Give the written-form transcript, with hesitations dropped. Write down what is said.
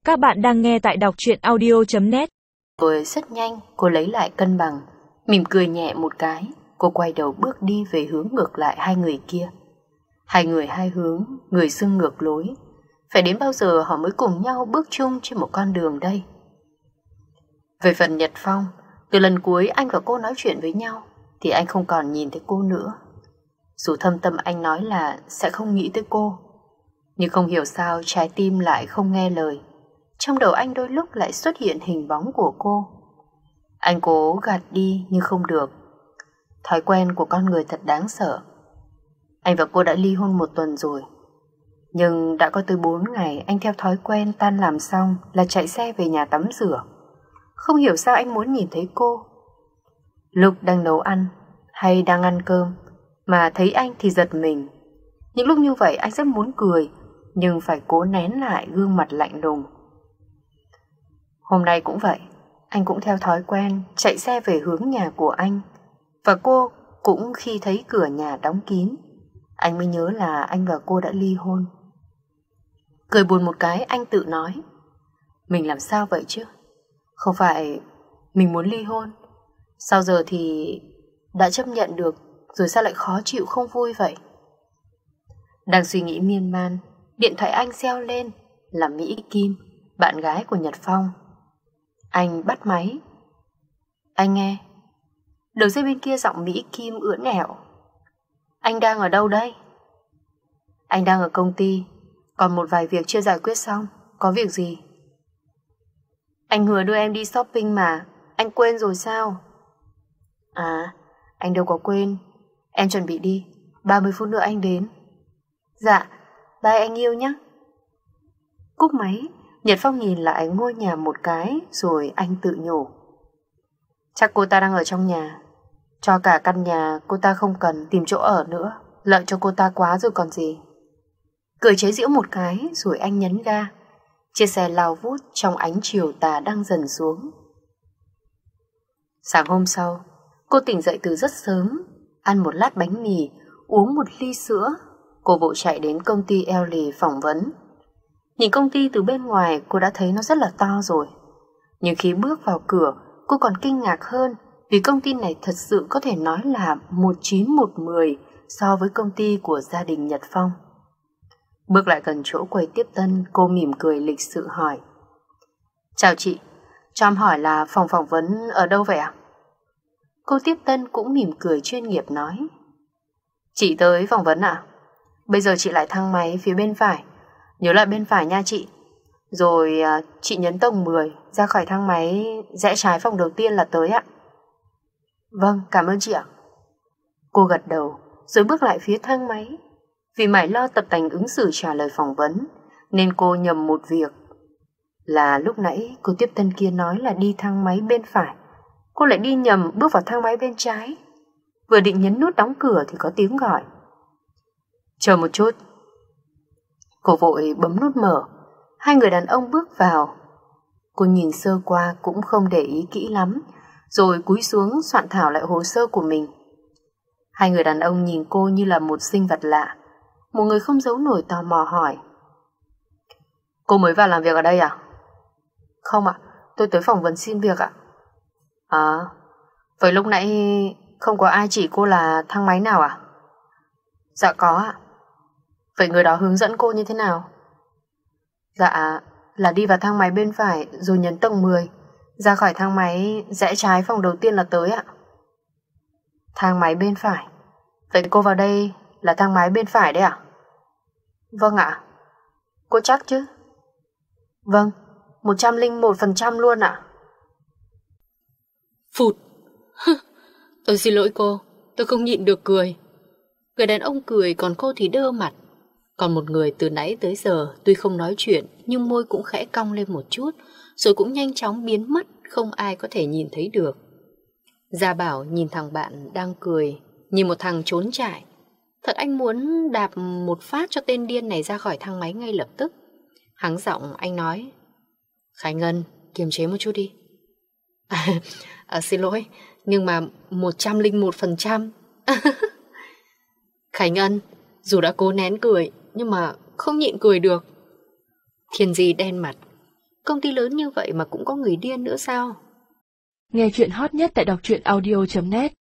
Các bạn đang nghe tại đọc truyện audio.net. Rồi rất nhanh cô lấy lại cân bằng, mỉm cười nhẹ một cái. Cô quay đầu bước đi về hướng ngược lại hai người kia. Hai người hai hướng, người xưng ngược lối. Phải đến bao giờ họ mới cùng nhau bước chung trên một con đường đây? Về phần Nhật Phong, từ lần cuối anh và cô nói chuyện với nhau thì anh không còn nhìn thấy cô nữa. Dù thâm tâm anh nói là sẽ không nghĩ tới cô, nhưng không hiểu sao trái tim lại không nghe lời. Trong đầu anh đôi lúc lại xuất hiện hình bóng của cô. Anh cố gạt đi nhưng không được. Thói quen của con người thật đáng sợ. Anh và cô đã ly hôn 1 tuần rồi, nhưng đã có tới 4 ngày anh theo thói quen tan làm xong là chạy xe về nhà tắm rửa. Không hiểu sao anh muốn nhìn thấy cô. Lúc đang nấu ăn hay đang ăn cơm mà thấy anh thì giật mình. Những lúc như vậy anh rất muốn cười, nhưng phải cố nén lại gương mặt lạnh lùng. Hôm nay cũng vậy, anh cũng theo thói quen chạy xe về hướng nhà của anh. Và cô cũng khi thấy cửa nhà đóng kín, anh mới nhớ là anh và cô đã ly hôn. Cười buồn một cái, anh tự nói, mình làm sao vậy chứ? Không phải mình muốn ly hôn, sao giờ thì đã chấp nhận được, rồi sao lại khó chịu không vui vậy? Đang suy nghĩ miên man, điện thoại anh reo lên, là Mỹ Kim, bạn gái của Nhật Phong. Anh bắt máy. Anh nghe. Đầu dây bên kia giọng Mỹ Kim ưỡn ẻo. Anh đang ở đâu đây? Anh đang ở công ty, còn một vài việc chưa giải quyết xong. Có việc gì? Anh hứa đưa em đi shopping mà, anh quên rồi sao? À, anh đâu có quên. Em chuẩn bị đi, 30 phút nữa anh đến. Dạ, bye anh yêu nhé. Cúp máy, Nhật Phong nhìn lại ngôi nhà một cái, rồi anh tự nhủ, chắc cô ta đang ở trong nhà. Cho cả căn nhà cô ta không cần tìm chỗ ở nữa, lợi cho cô ta quá rồi còn gì. Cười chế giễu một cái, rồi anh nhấn ga. Chiếc xe lao vút trong ánh chiều tà đang dần xuống. Sáng hôm sau, cô tỉnh dậy từ rất sớm, ăn một lát bánh mì, uống một ly sữa. Cô vội chạy đến công ty Ellie phỏng vấn. Nhìn công ty từ bên ngoài cô đã thấy nó rất là to rồi, nhưng khi bước vào cửa cô còn kinh ngạc hơn, vì công ty này thật sự có thể nói là 19-1-10 so với công ty của gia đình Nhật Phong. Bước lại gần chỗ quầy tiếp tân, cô mỉm cười lịch sự hỏi, chào chị, cho em hỏi là phòng phỏng vấn ở đâu vậy ạ? Cô tiếp tân cũng mỉm cười chuyên nghiệp nói, chị tới phỏng vấn ạ? Bây giờ chị lại thang máy phía bên phải, nhớ lại bên phải nha chị. Rồi chị nhấn tầng 10, ra khỏi thang máy, rẽ trái phòng đầu tiên là tới ạ. Vâng, cảm ơn chị ạ. Cô gật đầu, rồi bước lại phía thang máy. Vì mải lo tập tành ứng xử trả lời phỏng vấn, nên cô nhầm một việc. Là lúc nãy cô tiếp tân kia nói là đi thang máy bên phải, cô lại đi nhầm bước vào thang máy bên trái. Vừa định nhấn nút đóng cửa thì có tiếng gọi, chờ một chút. Cô vội bấm nút mở. Hai người đàn ông bước vào. Cô nhìn sơ qua cũng không để ý kỹ lắm, rồi cúi xuống soạn thảo lại hồ sơ của mình. Hai người đàn ông nhìn cô như là một sinh vật lạ. Một người không giấu nổi tò mò hỏi, cô mới vào làm việc ở đây à? Không ạ, tôi tới phỏng vấn xin việc ạ. À, vậy lúc nãy không có ai chỉ cô là thang máy nào à? Dạ có ạ. Vậy người đó hướng dẫn cô như thế nào? Dạ, là đi vào thang máy bên phải rồi nhấn tầng 10, ra khỏi thang máy rẽ trái phòng đầu tiên là tới ạ. Thang máy bên phải. Vậy cô vào đây là thang máy bên phải đấy à? Vâng ạ. Cô chắc chứ? Vâng, 101% luôn ạ. Phụt. Tôi xin lỗi cô, tôi không nhịn được cười. Người đàn ông cười, còn cô thì đơ mặt. Còn một người từ nãy tới giờ tuy không nói chuyện nhưng môi cũng khẽ cong lên một chút, rồi cũng nhanh chóng biến mất, không ai có thể nhìn thấy được. Gia Bảo nhìn thằng bạn đang cười, nhìn một thằng trốn chạy. Thật anh muốn đạp một phát cho tên điên này ra khỏi thang máy ngay lập tức. Hắng giọng anh nói, Khải Ngân, kiềm chế một chút đi. Xin lỗi, nhưng mà 101%. Khải Ngân, dù đã cố nén cười, nhưng mà không nhịn cười được. Thiên Di đen mặt. Công ty lớn như vậy mà cũng có người điên nữa sao? Nghe chuyện hot nhất tại đọc truyện audio.net